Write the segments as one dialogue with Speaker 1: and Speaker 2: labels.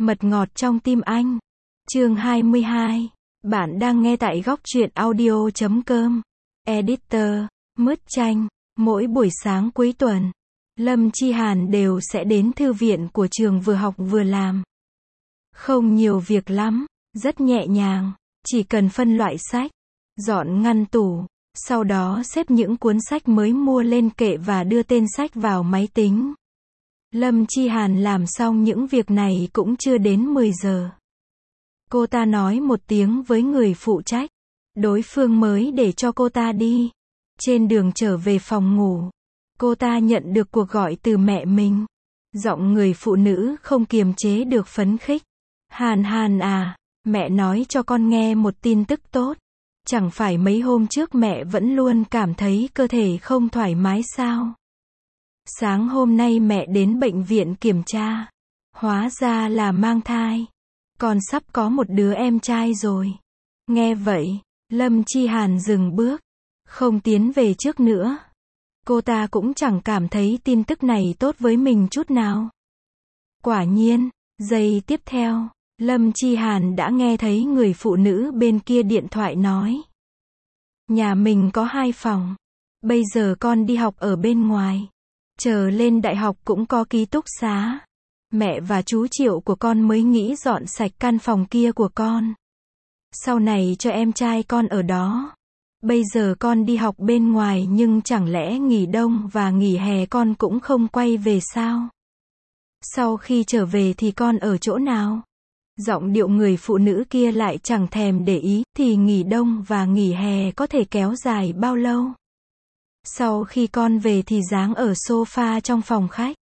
Speaker 1: Mật ngọt trong tim anh. Chương 22. Bạn đang nghe tại góc truyện audio.com. Editor, Mứt Chanh. Mỗi buổi sáng cuối tuần, Lâm Chi Hàn đều sẽ đến thư viện của trường vừa học vừa làm. Không nhiều việc lắm, rất nhẹ nhàng, chỉ cần phân loại sách, dọn ngăn tủ, sau đó xếp những cuốn sách mới mua lên kệ và đưa tên sách vào máy tính. Lâm Chi Hàn làm xong những việc này cũng chưa đến 10 giờ. Cô ta nói một tiếng với người phụ trách. Đối phương mới để cho cô ta đi. Trên đường trở về phòng ngủ, cô ta nhận được cuộc gọi từ mẹ mình. Giọng người phụ nữ không kiềm chế được phấn khích. Hàn Hàn à, mẹ nói cho con nghe một tin tức tốt. Chẳng phải mấy hôm trước mẹ vẫn luôn cảm thấy cơ thể không thoải mái sao? Sáng hôm nay mẹ đến bệnh viện kiểm tra. Hóa ra là mang thai. Con sắp có một đứa em trai rồi. Nghe vậy, Lâm Chi Hàn dừng bước, không tiến về trước nữa. Cô ta cũng chẳng cảm thấy tin tức này tốt với mình chút nào. Quả nhiên, giây tiếp theo, Lâm Chi Hàn đã nghe thấy người phụ nữ bên kia điện thoại nói. Nhà mình có 2 phòng. Bây giờ con đi học ở bên ngoài. Chờ lên đại học cũng có ký túc xá. Mẹ và chú Triệu của con mới nghĩ dọn sạch căn phòng kia của con. Sau này cho em trai con ở đó. Bây giờ con đi học bên ngoài nhưng chẳng lẽ nghỉ đông và nghỉ hè con cũng không quay về sao? Sau khi trở về thì con ở chỗ nào? Giọng điệu người phụ nữ kia lại chẳng thèm để ý, thì nghỉ đông và nghỉ hè có thể kéo dài bao lâu? Sau khi con về thì giáng ở sofa trong phòng khách.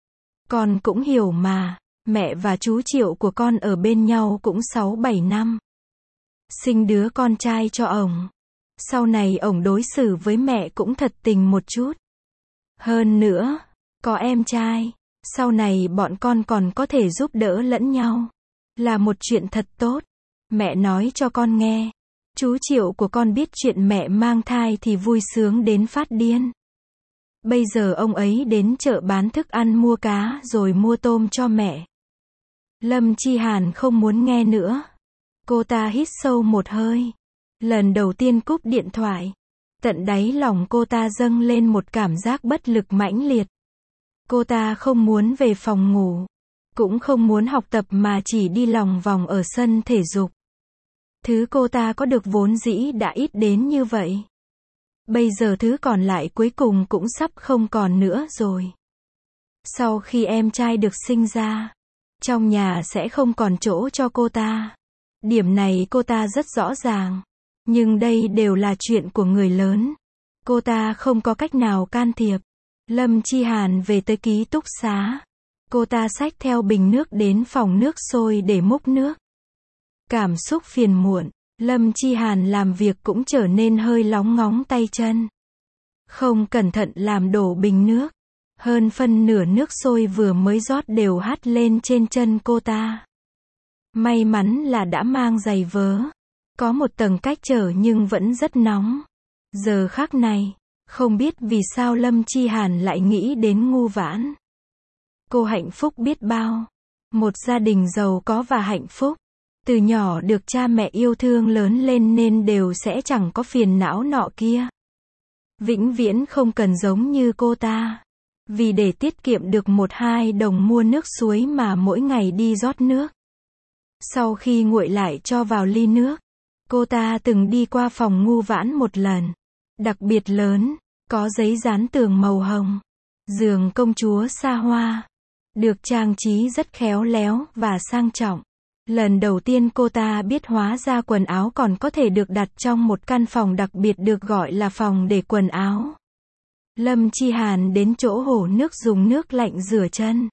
Speaker 1: Con cũng hiểu mà, mẹ và chú Triệu của con ở bên nhau cũng 6-7 năm. Sinh đứa con trai cho ổng. Sau này ổng đối xử với mẹ cũng thật tình một chút. Hơn nữa, có em trai, sau này bọn con còn có thể giúp đỡ lẫn nhau. Là một chuyện thật tốt. Mẹ nói cho con nghe. Chú Triệu của con biết chuyện mẹ mang thai thì vui sướng đến phát điên. Bây giờ ông ấy đến chợ bán thức ăn mua cá rồi mua tôm cho mẹ. Lâm Chi Hàn không muốn nghe nữa. Cô ta hít sâu một hơi. Lần đầu tiên cúp điện thoại. Tận đáy lòng cô ta dâng lên một cảm giác bất lực mãnh liệt. Cô ta không muốn về phòng ngủ. Cũng không muốn học tập mà chỉ đi lòng vòng ở sân thể dục. Thứ cô ta có được vốn dĩ đã ít đến như vậy. Bây giờ thứ còn lại cuối cùng cũng sắp không còn nữa rồi. Sau khi em trai được sinh ra, trong nhà sẽ không còn chỗ cho cô ta. Điểm này cô ta rất rõ ràng. Nhưng đây đều là chuyện của người lớn. Cô ta không có cách nào can thiệp. Lâm Chi Hàn về tới ký túc xá. Cô ta xách theo bình nước đến phòng nước sôi để múc nước. Cảm xúc phiền muộn, Lâm Chi Hàn làm việc cũng trở nên hơi lóng ngóng tay chân. Không cẩn thận làm đổ bình nước. Hơn phân nửa nước sôi vừa mới rót đều hắt lên trên chân cô ta. May mắn là đã mang giày vớ. Có một tầng cách trở nhưng vẫn rất nóng. Giờ khắc này, không biết vì sao Lâm Chi Hàn lại nghĩ đến Ngu Vãn. Cô hạnh phúc biết bao. Một gia đình giàu có và hạnh phúc. Từ nhỏ được cha mẹ yêu thương lớn lên nên đều sẽ chẳng có phiền não nọ kia. Vĩnh viễn không cần giống như cô ta. Vì để tiết kiệm được 1-2 đồng mua nước suối mà mỗi ngày đi rót nước. Sau khi nguội lại cho vào ly nước. Cô ta từng đi qua phòng Ngu Vãn một lần. Đặc biệt lớn, có giấy dán tường màu hồng. Giường công chúa xa hoa. Được trang trí rất khéo léo và sang trọng. Lần đầu tiên cô ta biết hóa ra quần áo còn có thể được đặt trong một căn phòng đặc biệt được gọi là phòng để quần áo. Lâm Chi Hàn đến chỗ hồ nước dùng nước lạnh rửa chân.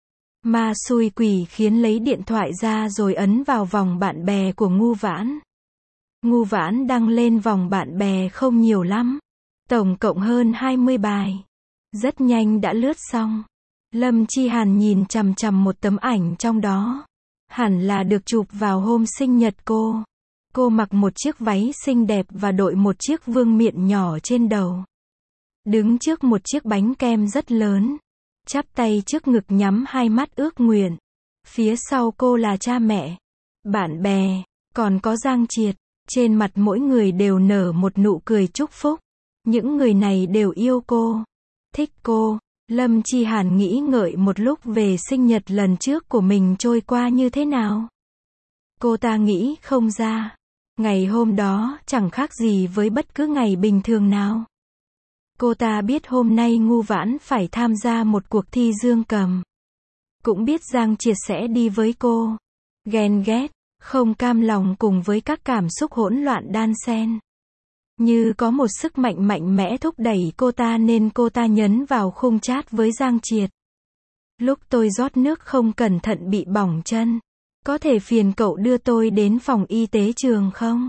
Speaker 1: Ma xui quỷ khiến lấy điện thoại ra rồi ấn vào vòng bạn bè của Ngu Vãn. Ngu Vãn đăng lên vòng bạn bè không nhiều lắm. Tổng cộng hơn 20 bài. Rất nhanh đã lướt xong. Lâm Chi Hàn nhìn chằm chằm một tấm ảnh trong đó. Hẳn là được chụp vào hôm sinh nhật cô. Cô mặc một chiếc váy xinh đẹp và đội một chiếc vương miện nhỏ trên đầu. Đứng trước một chiếc bánh kem rất lớn. Chắp tay trước ngực nhắm hai mắt ước nguyện. Phía sau cô là cha mẹ, bạn bè, còn có Giang Triệt. Trên mặt mỗi người đều nở một nụ cười chúc phúc. Những người này đều yêu cô, thích cô. Lâm Chi Hàn nghĩ ngợi một lúc về sinh nhật lần trước của mình trôi qua như thế nào. Cô ta nghĩ không ra. Ngày hôm đó chẳng khác gì với bất cứ ngày bình thường nào. Cô ta biết hôm nay Ngu Vãn phải tham gia một cuộc thi dương cầm. Cũng biết Giang Triệt sẽ đi với cô. Ghen ghét, không cam lòng cùng với các cảm xúc hỗn loạn đan xen. Như có một sức mạnh mạnh mẽ thúc đẩy cô ta nên cô ta nhấn vào khung chat với Giang Triệt. Lúc tôi rót nước không cẩn thận bị bỏng chân. Có thể phiền cậu đưa tôi đến phòng y tế trường không?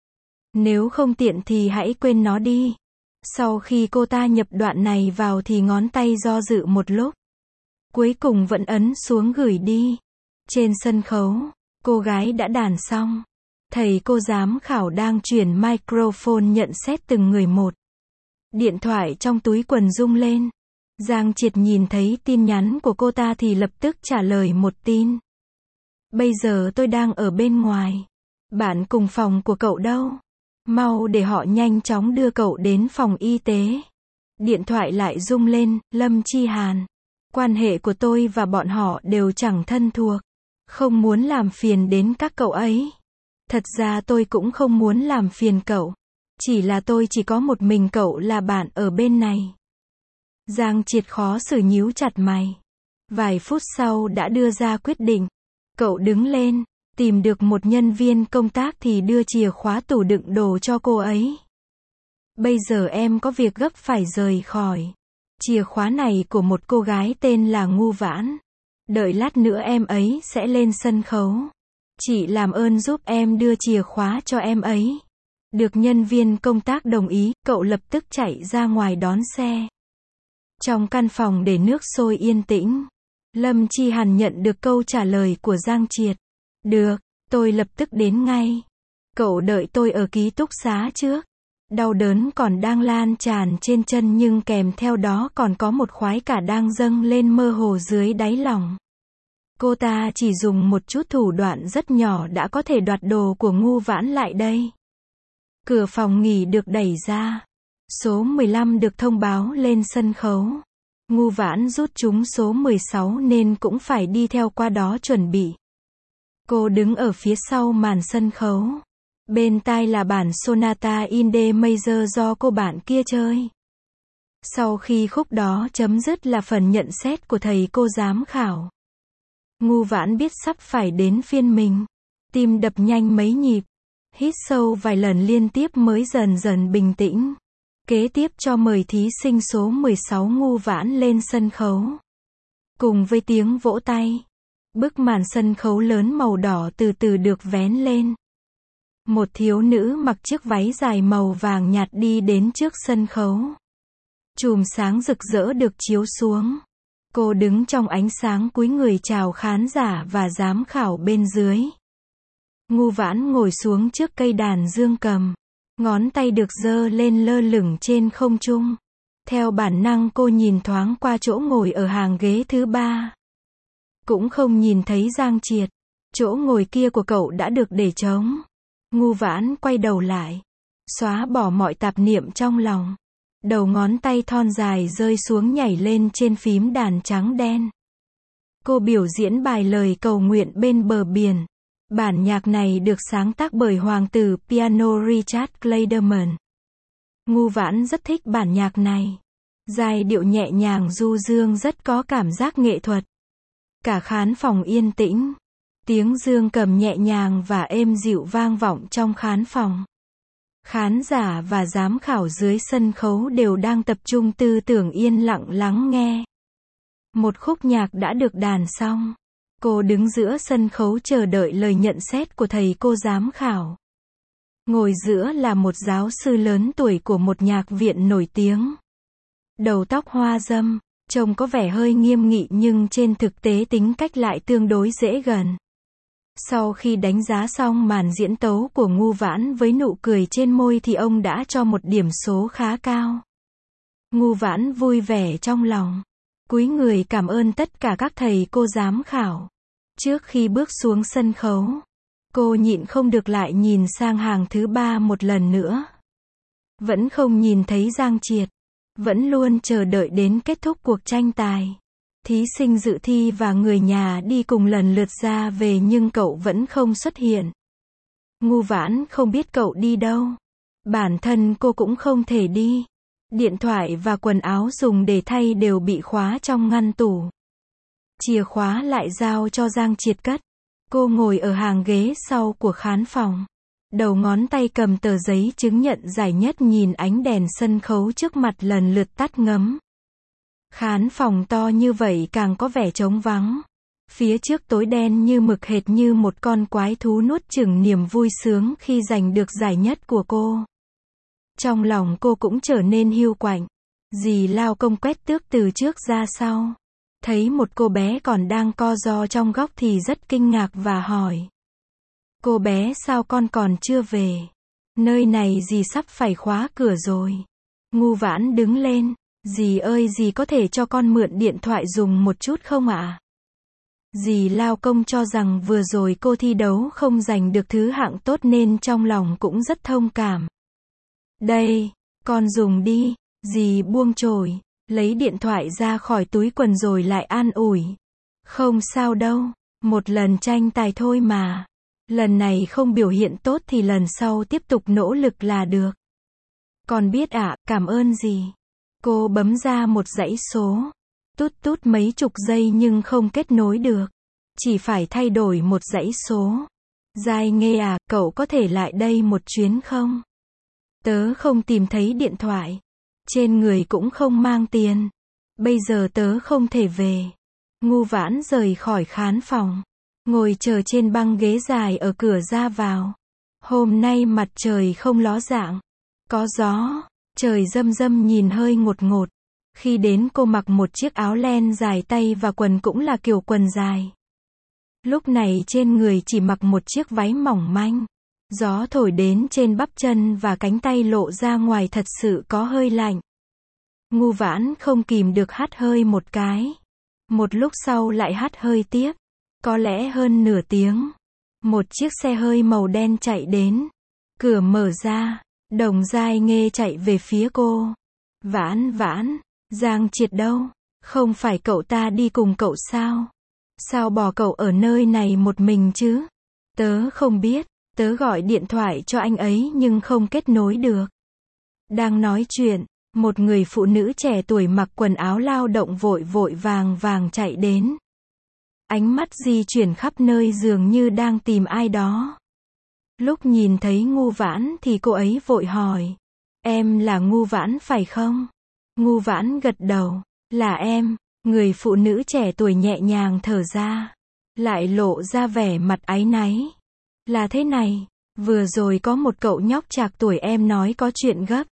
Speaker 1: Nếu không tiện thì hãy quên nó đi. Sau khi cô ta nhập đoạn này vào thì ngón tay do dự một lúc. Cuối cùng vẫn ấn xuống gửi đi. Trên sân khấu, cô gái đã đàn xong. Thầy cô giám khảo đang chuyển microphone nhận xét từng người một. Điện thoại trong túi quần rung lên. Giang Triệt nhìn thấy tin nhắn của cô ta thì lập tức trả lời một tin. Bây giờ tôi đang ở bên ngoài. Bạn cùng phòng của cậu đâu? Mau để họ nhanh chóng đưa cậu đến phòng y tế. Điện thoại lại rung lên, Lâm Chi Hàn. Quan hệ của tôi và bọn họ đều chẳng thân thuộc. Không muốn làm phiền đến các cậu ấy. Thật ra tôi cũng không muốn làm phiền cậu. Chỉ là tôi chỉ có một mình cậu là bạn ở bên này. Giang Triệt khó xử nhíu chặt mày. Vài phút sau đã đưa ra quyết định. Cậu đứng lên, tìm được một nhân viên công tác thì đưa chìa khóa tủ đựng đồ cho cô ấy. Bây giờ em có việc gấp phải rời khỏi. Chìa khóa này của một cô gái tên là Ngu Vãn. Đợi lát nữa em ấy sẽ lên sân khấu. Chị làm ơn giúp em đưa chìa khóa cho em ấy. Được nhân viên công tác đồng ý, cậu lập tức chạy ra ngoài đón xe. Trong căn phòng để nước sôi yên tĩnh, Lâm Chi Hàn nhận được câu trả lời của Giang Triệt. Được, tôi lập tức đến ngay. Cậu đợi tôi ở ký túc xá trước. Đau đớn còn đang lan tràn trên chân nhưng kèm theo đó còn có một khoái cả đang dâng lên mơ hồ dưới đáy lòng. Cô ta chỉ dùng một chút thủ đoạn rất nhỏ đã có thể đoạt đồ của Ngu Vãn lại đây. Cửa phòng nghỉ được đẩy ra. Số 15 được thông báo lên sân khấu. Ngu Vãn rút trúng số 16 nên cũng phải đi theo qua đó chuẩn bị. Cô đứng ở phía sau màn sân khấu. Bên tai là bản Sonata in D Major do cô bạn kia chơi. Sau khi khúc đó chấm dứt là phần nhận xét của thầy cô giám khảo. Ngu Vãn biết sắp phải đến phiên mình. Tim đập nhanh mấy nhịp. Hít sâu vài lần liên tiếp mới dần dần bình tĩnh. Kế tiếp cho mời thí sinh số 16 Ngu Vãn lên sân khấu. Cùng với tiếng vỗ tay, bức màn sân khấu lớn màu đỏ từ từ được vén lên. Một thiếu nữ mặc chiếc váy dài màu vàng nhạt đi đến trước sân khấu. Chùm sáng rực rỡ được chiếu xuống. Cô đứng trong ánh sáng cúi người chào khán giả và giám khảo bên dưới. Ngu Vãn ngồi xuống trước cây đàn dương cầm. Ngón tay được giơ lên lơ lửng trên không trung. Theo bản năng cô nhìn thoáng qua chỗ ngồi ở hàng ghế thứ 3. Cũng không nhìn thấy Giang Triệt. Chỗ ngồi kia của cậu đã được để trống. Ngu Vãn quay đầu lại. Xóa bỏ mọi tạp niệm trong lòng. Đầu ngón tay thon dài rơi xuống nhảy lên trên phím đàn trắng đen. Cô biểu diễn bài lời cầu nguyện bên bờ biển. Bản nhạc này được sáng tác bởi hoàng tử piano Richard Clayderman. Ngu Vãn rất thích bản nhạc này. Giai điệu nhẹ nhàng du dương rất có cảm giác nghệ thuật. Cả khán phòng yên tĩnh. Tiếng dương cầm nhẹ nhàng và êm dịu vang vọng trong khán phòng. Khán giả và giám khảo dưới sân khấu đều đang tập trung tư tưởng yên lặng lắng nghe. Một khúc nhạc đã được đàn xong. Cô đứng giữa sân khấu chờ đợi lời nhận xét của thầy cô giám khảo. Ngồi giữa là một giáo sư lớn tuổi của một nhạc viện nổi tiếng. Đầu tóc hoa râm, trông có vẻ hơi nghiêm nghị nhưng trên thực tế tính cách lại tương đối dễ gần. Sau khi đánh giá xong màn diễn tấu của Ngu Vãn với nụ cười trên môi thì ông đã cho một điểm số khá cao. Ngu Vãn vui vẻ trong lòng. Cúi người cảm ơn tất cả các thầy cô giám khảo. Trước khi bước xuống sân khấu, cô nhịn không được lại nhìn sang hàng thứ 3 một lần nữa. Vẫn không nhìn thấy Giang Triệt. Vẫn luôn chờ đợi đến kết thúc cuộc tranh tài. Thí sinh dự thi và người nhà đi cùng lần lượt ra về nhưng cậu vẫn không xuất hiện. Ngu Vãn không biết cậu đi đâu. Bản thân cô cũng không thể đi. Điện thoại và quần áo dùng để thay đều bị khóa trong ngăn tủ. Chìa khóa lại giao cho Giang Triệt cất. Cô ngồi ở hàng ghế sau của khán phòng. Đầu ngón tay cầm tờ giấy chứng nhận giải nhất nhìn ánh đèn sân khấu trước mặt lần lượt tắt ngấm. Khán phòng to như vậy càng có vẻ trống vắng. Phía trước tối đen như mực hệt như một con quái thú nuốt chửng niềm vui sướng khi giành được giải nhất của cô. Trong lòng cô cũng trở nên hiu quạnh. Dì lao công quét tước từ trước ra sau. Thấy một cô bé còn đang co ro trong góc thì rất kinh ngạc và hỏi. Cô bé sao con còn chưa về? Nơi này dì sắp phải khóa cửa rồi. Ngu Vãn đứng lên. Dì ơi dì có thể cho con mượn điện thoại dùng một chút không ạ? Dì lao công cho rằng vừa rồi cô thi đấu không giành được thứ hạng tốt nên trong lòng cũng rất thông cảm. Đây, con dùng đi. Dì buông chổi, lấy điện thoại ra khỏi túi quần rồi lại an ủi. Không sao đâu, một lần tranh tài thôi mà. Lần này không biểu hiện tốt thì lần sau tiếp tục nỗ lực là được. Con biết ạ, cảm ơn dì. Cô bấm ra một dãy số. Tút tút mấy chục giây nhưng không kết nối được. Chỉ phải thay đổi một dãy số. Giai Nghê à, cậu có thể lại đây một chuyến không? Tớ không tìm thấy điện thoại. Trên người cũng không mang tiền. Bây giờ tớ không thể về. Ngu Vãn rời khỏi khán phòng. Ngồi chờ trên băng ghế dài ở cửa ra vào. Hôm nay mặt trời không ló dạng. Có gió. Trời râm râm nhìn hơi ngột ngột. Khi đến cô mặc một chiếc áo len dài tay và quần cũng là kiểu quần dài. Lúc này trên người chỉ mặc một chiếc váy mỏng manh. Gió thổi đến trên bắp chân và cánh tay lộ ra ngoài thật sự có hơi lạnh. Ngu Vãn không kìm được hắt hơi một cái. Một lúc sau lại hắt hơi tiếp. Có lẽ hơn nửa tiếng. Một chiếc xe hơi màu đen chạy đến. Cửa mở ra. Đồng Giai Nghê chạy về phía cô. Vãn Vãn, Giang Triệt đâu? Không phải cậu ta đi cùng cậu sao? Sao bỏ cậu ở nơi này một mình chứ? Tớ không biết. Tớ gọi điện thoại cho anh ấy nhưng không kết nối được. Đang nói chuyện, một người phụ nữ trẻ tuổi mặc quần áo lao động vội vội vàng vàng chạy đến. Ánh mắt di chuyển khắp nơi dường như đang tìm ai đó. Lúc nhìn thấy Ngu Vãn thì cô ấy vội hỏi. Em là Ngu Vãn phải không? Ngu Vãn gật đầu. Là em. Người phụ nữ trẻ tuổi nhẹ nhàng thở ra. Lại lộ ra vẻ mặt áy náy. Là thế này. Vừa rồi có một cậu nhóc trạc tuổi em nói có chuyện gấp.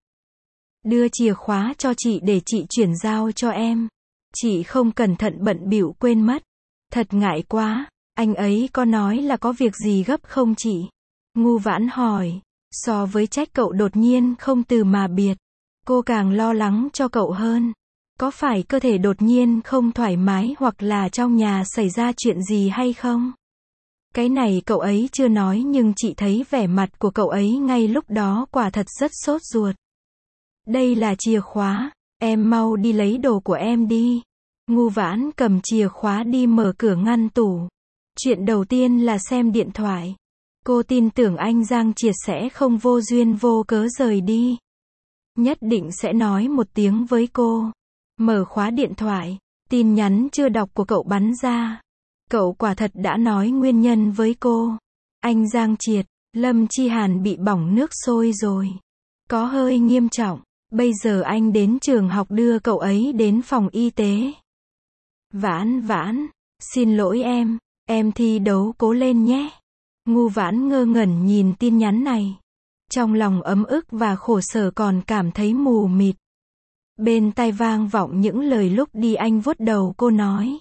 Speaker 1: Đưa chìa khóa cho chị để chị chuyển giao cho em. Chị không cẩn thận bận bịu quên mất. Thật ngại quá. Anh ấy có nói là có việc gì gấp không chị? Ngu Vãn hỏi. So với trách cậu đột nhiên không từ mà biệt, cô càng lo lắng cho cậu hơn. Có phải cơ thể đột nhiên không thoải mái hoặc là trong nhà xảy ra chuyện gì hay không? Cái này cậu ấy chưa nói nhưng chị thấy vẻ mặt của cậu ấy ngay lúc đó quả thật rất sốt ruột. Đây là chìa khóa, em mau đi lấy đồ của em đi. Ngu Vãn cầm chìa khóa đi mở cửa ngăn tủ. Chuyện đầu tiên là xem điện thoại. Cô tin tưởng anh Giang Triệt sẽ không vô duyên vô cớ rời đi. Nhất định sẽ nói một tiếng với cô. Mở khóa điện thoại, tin nhắn chưa đọc của cậu bắn ra. Cậu quả thật đã nói nguyên nhân với cô. Anh Giang Triệt, Lâm Chi Hàn bị bỏng nước sôi rồi. Có hơi nghiêm trọng. Bây giờ anh đến trường học đưa cậu ấy đến phòng y tế. Vãn Vãn, xin lỗi em thi đấu cố lên nhé. Ngu Vãn ngơ ngẩn nhìn tin nhắn này. Trong lòng ấm ức và khổ sở còn cảm thấy mù mịt. Bên tai vang vọng những lời lúc đi anh vuốt đầu cô nói.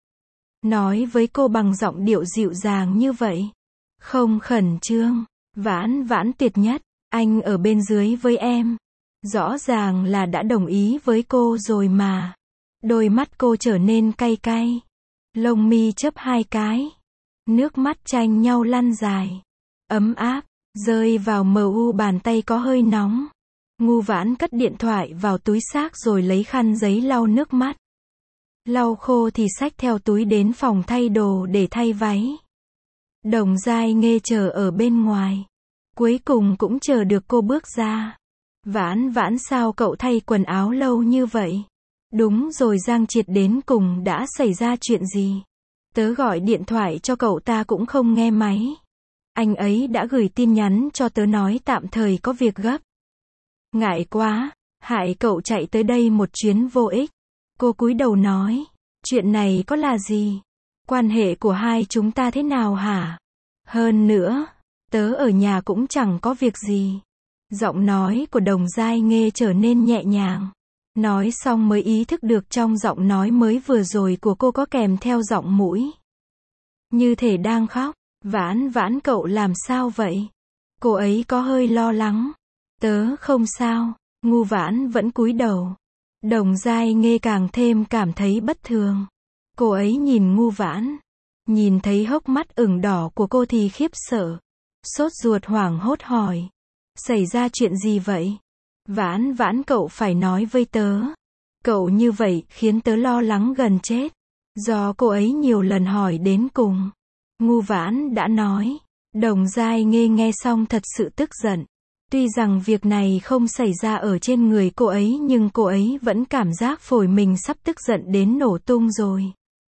Speaker 1: Nói với cô bằng giọng điệu dịu dàng như vậy. Không khẩn trương. Vãn Vãn tuyệt nhất. Anh ở bên dưới với em. Rõ ràng là đã đồng ý với cô rồi mà. Đôi mắt cô trở nên cay cay. Lông mi chớp hai cái. Nước mắt tranh nhau lăn dài. Ấm áp, rơi vào mờ u bàn tay có hơi nóng. Ngu Vãn cất điện thoại vào túi xách rồi lấy khăn giấy lau nước mắt. Lau khô thì xách theo túi đến phòng thay đồ để thay váy. Đồng Giai Nghê chờ ở bên ngoài. Cuối cùng cũng chờ được cô bước ra. Vãn Vãn, sao cậu thay quần áo lâu như vậy? Đúng rồi, Giang Triệt đến cùng đã xảy ra chuyện gì? Tớ gọi điện thoại cho cậu ta cũng không nghe máy. Anh ấy đã gửi tin nhắn cho tớ nói tạm thời có việc gấp. Ngại quá, hại cậu chạy tới đây một chuyến vô ích. Cô cúi đầu nói, chuyện này có là gì? Quan hệ của hai chúng ta thế nào hả? Hơn nữa, tớ ở nhà cũng chẳng có việc gì. Giọng nói của Đồng Giai Nghê trở nên nhẹ nhàng. Nói xong mới ý thức được trong giọng nói mới vừa rồi của cô có kèm theo giọng mũi. Như thể đang khóc. Vãn Vãn, cậu làm sao vậy? Cô ấy có hơi lo lắng. Tớ không sao. Ngu Vãn vẫn cúi đầu. Đồng Giai Nghê càng thêm cảm thấy bất thường. Cô ấy nhìn Ngu Vãn. Nhìn thấy hốc mắt ửng đỏ của cô thì khiếp sợ. Sốt ruột hoảng hốt hỏi. Xảy ra chuyện gì vậy? Vãn Vãn, cậu phải nói với tớ. Cậu như vậy khiến tớ lo lắng gần chết. Do cô ấy nhiều lần hỏi đến cùng. Ngu Vãn đã nói. Đồng Giai Nghê nghe xong thật sự tức giận. Tuy rằng việc này không xảy ra ở trên người cô ấy nhưng cô ấy vẫn cảm giác phổi mình sắp tức giận đến nổ tung rồi.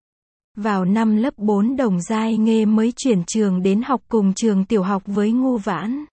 Speaker 1: Vào năm lớp 4 Đồng Giai Nghê mới chuyển trường đến học cùng trường tiểu học với Ngu Vãn.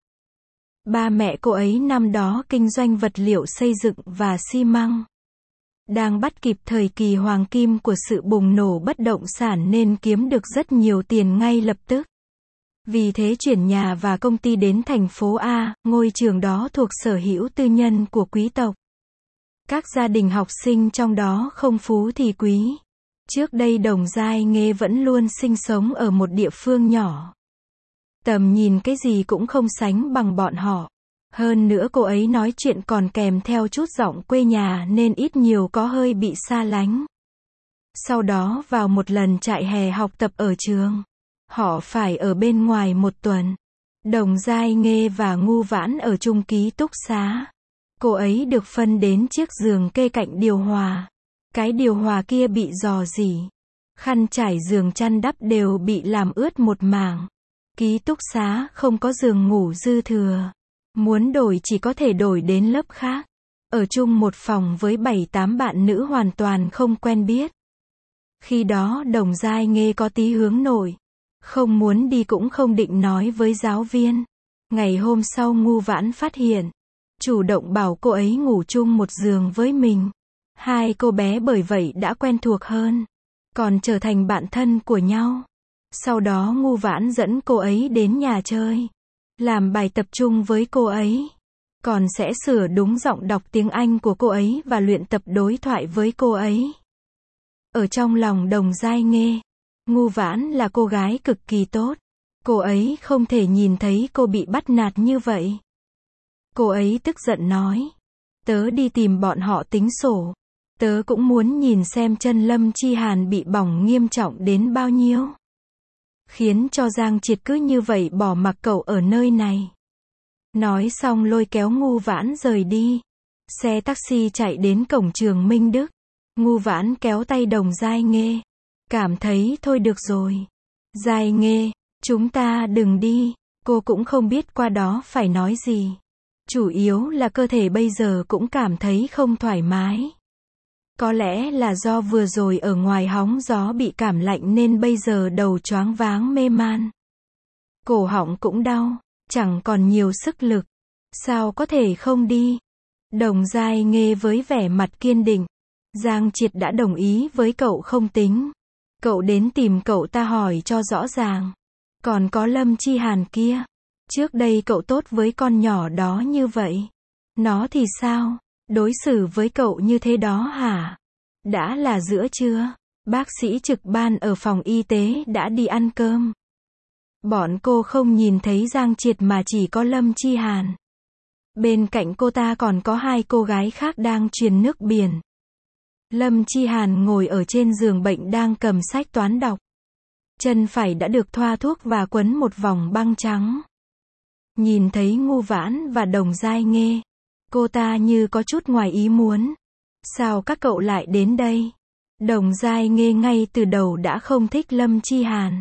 Speaker 1: Ba mẹ cô ấy năm đó kinh doanh vật liệu xây dựng và xi măng. Đang bắt kịp thời kỳ hoàng kim của sự bùng nổ bất động sản nên kiếm được rất nhiều tiền ngay lập tức. Vì thế chuyển nhà và công ty đến thành phố A, ngôi trường đó thuộc sở hữu tư nhân của quý tộc. Các gia đình học sinh trong đó không phú thì quý. Trước đây Đồng Giai Nghê vẫn luôn sinh sống ở một địa phương nhỏ. Tầm nhìn cái gì cũng không sánh bằng bọn họ. Hơn nữa cô ấy nói chuyện còn kèm theo chút giọng quê nhà nên ít nhiều có hơi bị xa lánh. Sau đó vào một lần trại hè học tập ở trường. Họ phải ở bên ngoài một tuần. Đồng Giai Nghê và Ngu Vãn ở chung ký túc xá. Cô ấy được phân đến chiếc giường kê cạnh điều hòa. Cái điều hòa kia bị rò rỉ. Khăn trải giường chăn đắp đều bị làm ướt một mảng. Ký túc xá không có giường ngủ dư thừa. Muốn đổi chỉ có thể đổi đến lớp khác. Ở chung một phòng với 7-8 bạn nữ hoàn toàn không quen biết. Khi đó Đồng Giai Nghê có tí hướng nội. Không muốn đi cũng không định nói với giáo viên. Ngày hôm sau Ngu Vãn phát hiện. Chủ động bảo cô ấy ngủ chung một giường với mình. Hai cô bé bởi vậy đã quen thuộc hơn. Còn trở thành bạn thân của nhau. Sau đó Ngu Vãn dẫn cô ấy đến nhà chơi. Làm bài tập trung với cô ấy. Còn sẽ sửa đúng giọng đọc tiếng Anh của cô ấy và luyện tập đối thoại với cô ấy. Ở trong lòng Đồng Giai Nghê, Ngu Vãn là cô gái cực kỳ tốt. Cô ấy không thể nhìn thấy cô bị bắt nạt như vậy. Cô ấy tức giận nói. Tớ đi tìm bọn họ tính sổ. Tớ cũng muốn nhìn xem chân Lâm Chi Hàn bị bỏng nghiêm trọng đến bao nhiêu. Khiến cho Giang Triệt cứ như vậy bỏ mặc cậu ở nơi này. Nói xong lôi kéo Ngu Vãn rời đi. Xe taxi chạy đến cổng trường Minh Đức. Ngu Vãn kéo tay Đồng Giai Nghê. Cảm thấy thôi được rồi. Giai Nghê, chúng ta đừng đi. Cô cũng không biết qua đó phải nói gì. Chủ yếu là cơ thể bây giờ cũng cảm thấy không thoải mái. Có lẽ là do vừa rồi ở ngoài hóng gió bị cảm lạnh nên bây giờ đầu choáng váng mê man. Cổ họng cũng đau, chẳng còn nhiều sức lực. Sao có thể không đi? Đồng Giai Nghê với vẻ mặt kiên định. Giang Triệt đã đồng ý với cậu không tính. Cậu đến tìm cậu ta hỏi cho rõ ràng. Còn có Lâm Chi Hàn kia. Trước đây cậu tốt với con nhỏ đó như vậy. Nó thì sao? Đối xử với cậu như thế đó hả? Đã là giữa trưa. Bác sĩ trực ban ở phòng y tế đã đi ăn cơm. Bọn cô không nhìn thấy Giang Triệt mà chỉ có Lâm Chi Hàn. Bên cạnh cô ta còn có hai cô gái khác đang truyền nước biển. Lâm Chi Hàn ngồi ở trên giường bệnh đang cầm sách toán đọc. Chân phải đã được thoa thuốc và quấn một vòng băng trắng. Nhìn thấy Ngu Vãn và Đồng Giai Nghê, cô ta như có chút ngoài ý muốn. Sao các cậu lại đến đây? Đồng Giai Nghê ngay từ đầu đã không thích Lâm Chi Hàn.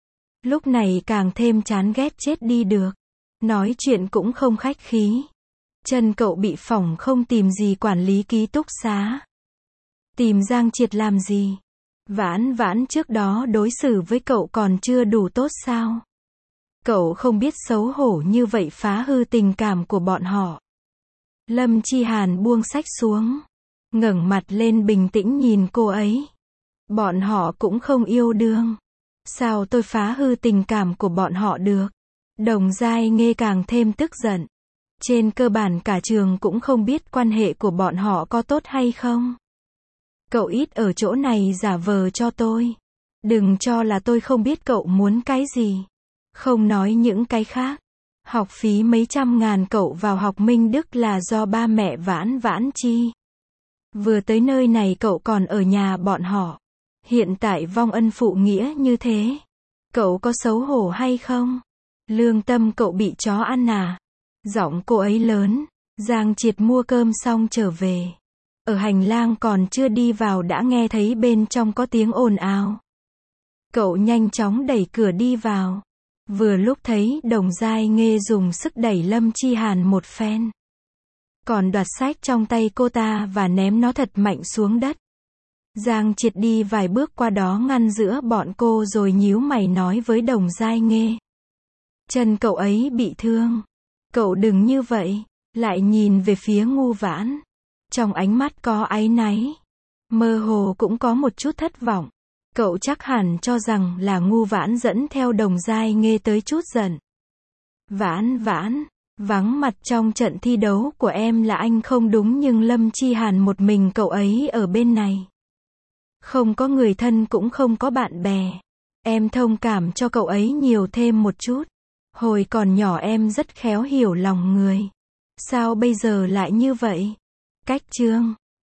Speaker 1: Lúc này càng thêm chán ghét chết đi được. Nói chuyện cũng không khách khí. Chân cậu bị phỏng không tìm gì quản lý ký túc xá. Tìm Giang Triệt làm gì? Vãn Vãn trước đó đối xử với cậu còn chưa đủ tốt sao? Cậu không biết xấu hổ như vậy phá hư tình cảm của bọn họ. Lâm Chi Hàn buông sách xuống, ngẩng mặt lên bình tĩnh nhìn cô ấy. Bọn họ cũng không yêu đương. Sao tôi phá hư tình cảm của bọn họ được? Đồng Giai Nghê càng thêm tức giận. Trên cơ bản cả trường cũng không biết quan hệ của bọn họ có tốt hay không. Cậu ít ở chỗ này giả vờ cho tôi. Đừng cho là tôi không biết cậu muốn cái gì. Không nói những cái khác. Học phí mấy trăm ngàn cậu vào học Minh Đức là do ba mẹ Vãn Vãn chi. Vừa tới nơi này cậu còn ở nhà bọn họ. Hiện tại vong ân phụ nghĩa như thế. Cậu có xấu hổ hay không? Lương tâm cậu bị chó ăn à? Giọng cô ấy lớn. Giang Triệt mua cơm xong trở về. Ở hành lang còn chưa đi vào đã nghe thấy bên trong có tiếng ồn ào. Cậu nhanh chóng đẩy cửa đi vào. Vừa lúc thấy Đồng Giai Nghê dùng sức đẩy Lâm Chi Hàn một phen. Còn đoạt sách trong tay cô ta và ném nó thật mạnh xuống đất. Giang Triệt đi vài bước qua đó ngăn giữa bọn cô rồi nhíu mày nói với Đồng Giai Nghê. Chân cậu ấy bị thương. Cậu đừng như vậy. Lại nhìn về phía Ngu Vãn. Trong ánh mắt có áy náy. Mơ hồ cũng có một chút thất vọng. Cậu chắc hẳn cho rằng là Ngu Vãn dẫn theo Đồng Giai Nghê tới chút giận. Vãn Vãn, vắng mặt trong trận thi đấu của em là anh không đúng nhưng Lâm Chi Hàn một mình cậu ấy ở bên này. Không có người thân cũng không có bạn bè. Em thông cảm cho cậu ấy nhiều thêm một chút. Hồi còn nhỏ em rất khéo hiểu lòng người. Sao bây giờ lại như vậy? Cách chương